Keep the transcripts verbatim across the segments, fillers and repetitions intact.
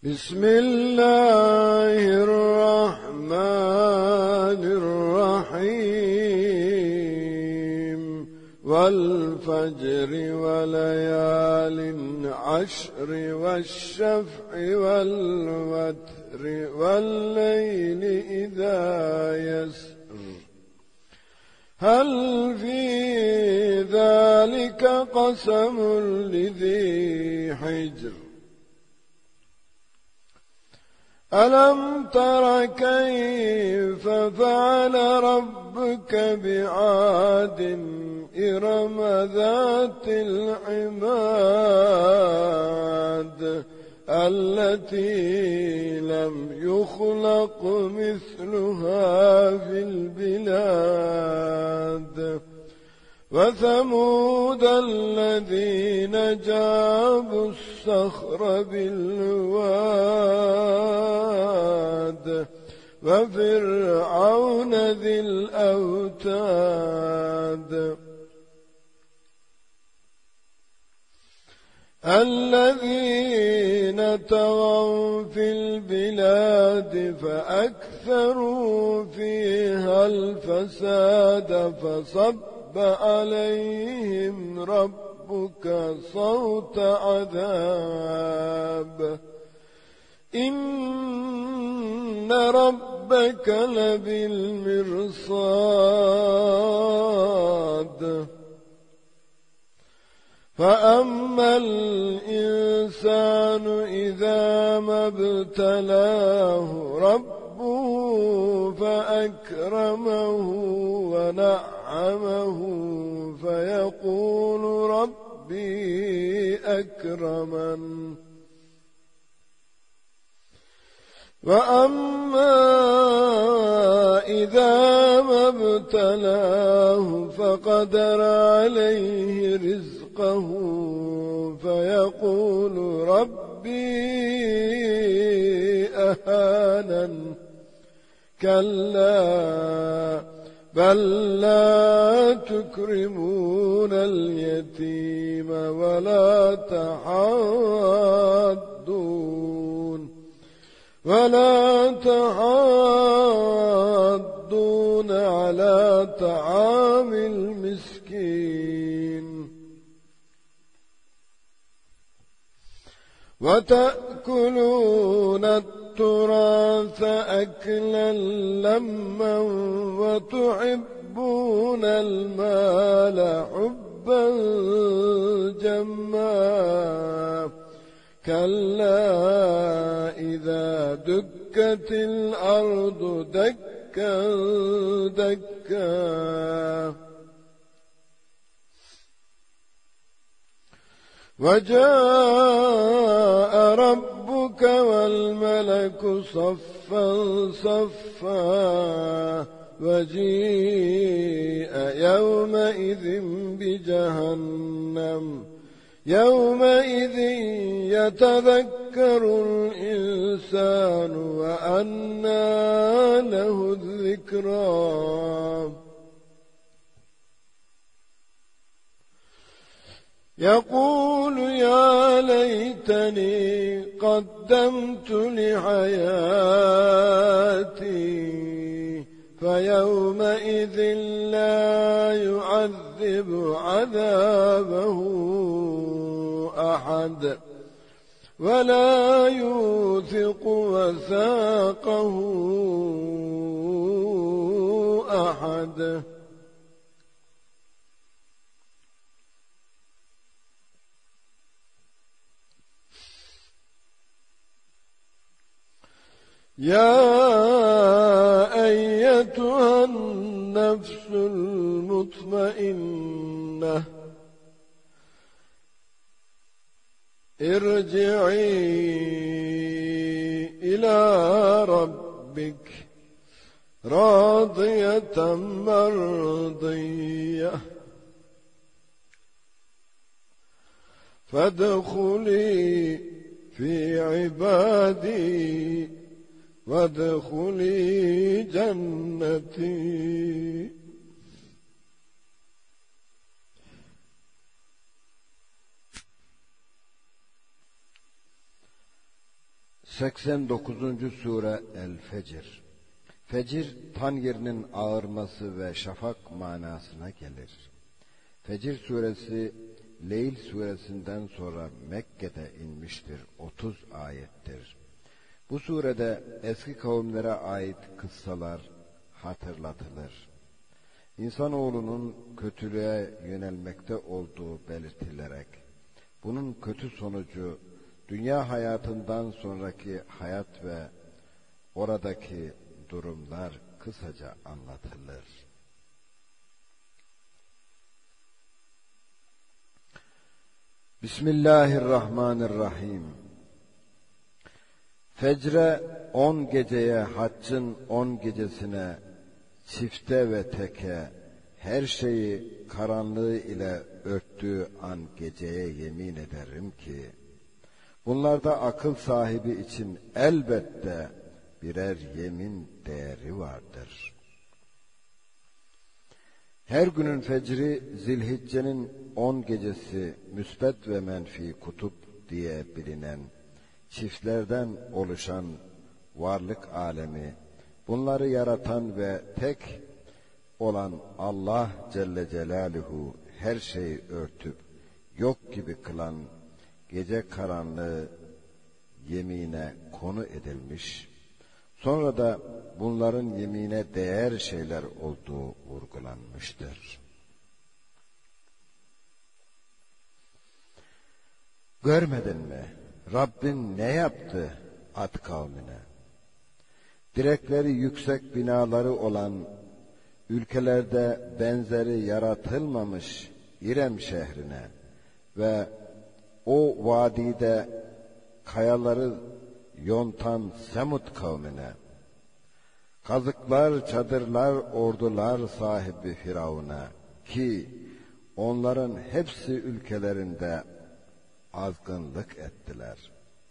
بسم الله الرحمن الرحيم والفجر وليال عشر والشفع والوتر والليل إذا يسر هل في ذلك قسم لذي حجر ألم تر كيف فعل ربك بعاد إرم ذات العماد التي لم يخلق مثلها في البلاد وثمود الذين جابوا الصخر بالواد وفرعون ذي الأوتاد الذين طغوا في البلاد فأكثروا فيها الفساد فصب عليهم ربك صوت عذاب إن ربك لبالمرصاد فأما الإنسان إذا ما ابتلاه ربه فأكرمه ونعمه فيقول ربي أكرمن وأما إذا ما ابتلاه فقدر عليه رزقه فيقول ربي أهانن كلا بل لا تكرمون اليتيم ولا تحاضون ولا تحاضون على طعام المسكين وتأكلون التراث أكلا لما وتحبون المال حبا جما كلا إذا دكت الأرض دكا دكا وجاء ربك والملك صفا صفا وجيء يومئذ بجهنم يومئذ يتذكر الإنسان وأنى له الذكرى يقول يا ليتني قدمت لحياتي فيومئذ لا يعذب عذابه أحد ولا يوثق وثاقه أحد يا أيتها النفس المطمئنة ارجعي إلى ربك راضية مرضية فادخلي في عبادي وادخلي جنتي seksen dokuzuncu sure El-Fecr. Fecir, tan yerinin ağırması ve şafak manasına gelir. Fecir suresi, Leyl suresinden sonra Mekke'de inmiştir, otuz ayettir. Bu surede eski kavimlere ait kıssalar hatırlatılır. İnsanoğlunun kötülüğe yönelmekte olduğu belirtilerek, bunun kötü sonucu, dünya hayatından sonraki hayat ve oradaki durumlar kısaca anlatılır. Bismillahirrahmanirrahim. Fecre on geceye, haccın on gecesine, çifte ve teke, her şeyi karanlığı ile örttüğü an geceye yemin ederim ki, bunlarda akıl sahibi için elbette birer yemin değeri vardır. Her günün fecri, Zilhicce'nin on gecesi, müsbet ve menfi kutup diye bilinen çiftlerden oluşan varlık alemi, bunları yaratan ve tek olan Allah Celle Celaluhu her şeyi örtüp yok gibi kılan gece karanlığı yemine konu edilmiş, sonra da bunların yemine değer şeyler olduğu vurgulanmıştır. Görmedin mi? Rabbin ne yaptı Ad kavmine? Direkleri yüksek binaları olan, ülkelerde benzeri yaratılmamış İrem şehrine ve o vadide kayaları yontan Semud kavmine, kazıklar, çadırlar, ordular sahibi Firavun'a ki onların hepsi ülkelerinde azgınlık ettiler.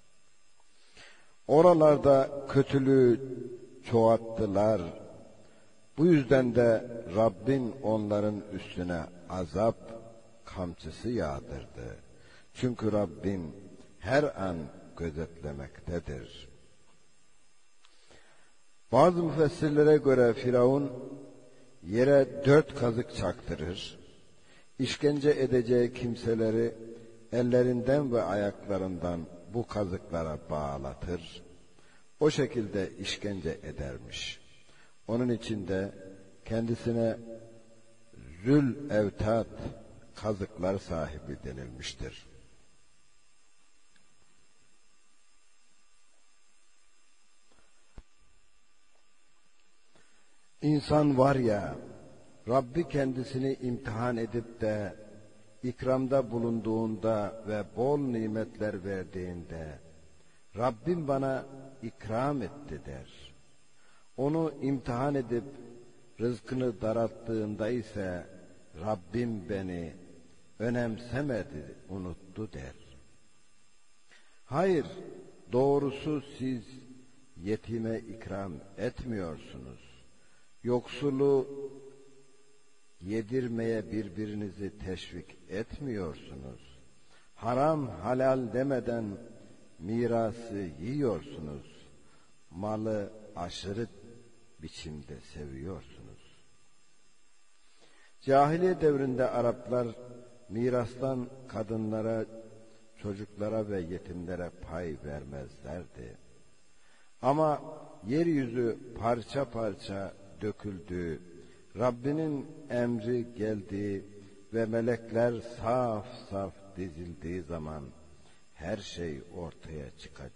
Oralarda kötülüğü çoğalttılar. Bu yüzden de Rabbin onların üstüne azap kamçısı yağdırdı. Çünkü Rabbin her an gözetlemektedir. Bazı müfessirlere göre Firavun yere dört kazık çaktırır, işkence edeceği kimseleri ellerinden ve ayaklarından bu kazıklara bağlatır, o şekilde işkence edermiş. Onun için de kendisine Zül Evtat, kazıklar sahibi denilmiştir. İnsan var ya, Rabbi kendisini imtihan edip de ikramda bulunduğunda ve bol nimetler verdiğinde, Rabbim bana ikram etti der. Onu imtihan edip rızkını daralttığında ise, Rabbim beni önemsemedi, unuttu der. Hayır, doğrusu siz yetime ikram etmiyorsunuz. Yoksulu yedirmeye birbirinizi teşvik etmiyorsunuz. Haram halal demeden mirası yiyorsunuz. Malı aşırı biçimde seviyorsunuz. Cahiliye devrinde Araplar mirastan kadınlara, çocuklara ve yetimlere pay vermezlerdi. Ama yeryüzü parça parça döküldü, Rabbinin emri geldi ve melekler saf saf dizildiği zaman her şey ortaya çıkacak.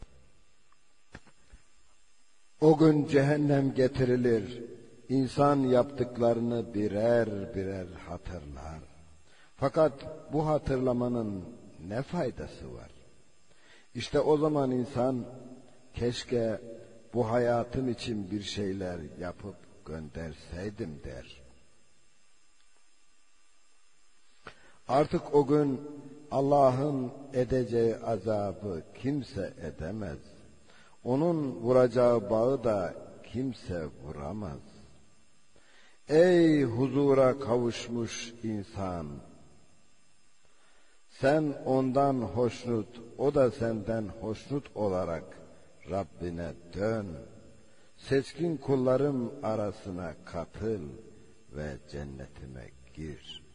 O gün cehennem getirilir, insan yaptıklarını birer birer hatırlar. Fakat bu hatırlamanın ne faydası var? İşte o zaman insan, keşke bu hayatım için bir şeyler yapıp gönderseydim der. Artık o gün Allah'ın edeceği azabı kimse edemez. Onun vuracağı bağı da kimse vuramaz. Ey huzura kavuşmuş insan! Sen ondan hoşnut, o da senden hoşnut olarak Rabbine dön. Seçkin kullarım arasına katıl ve cennetime gir.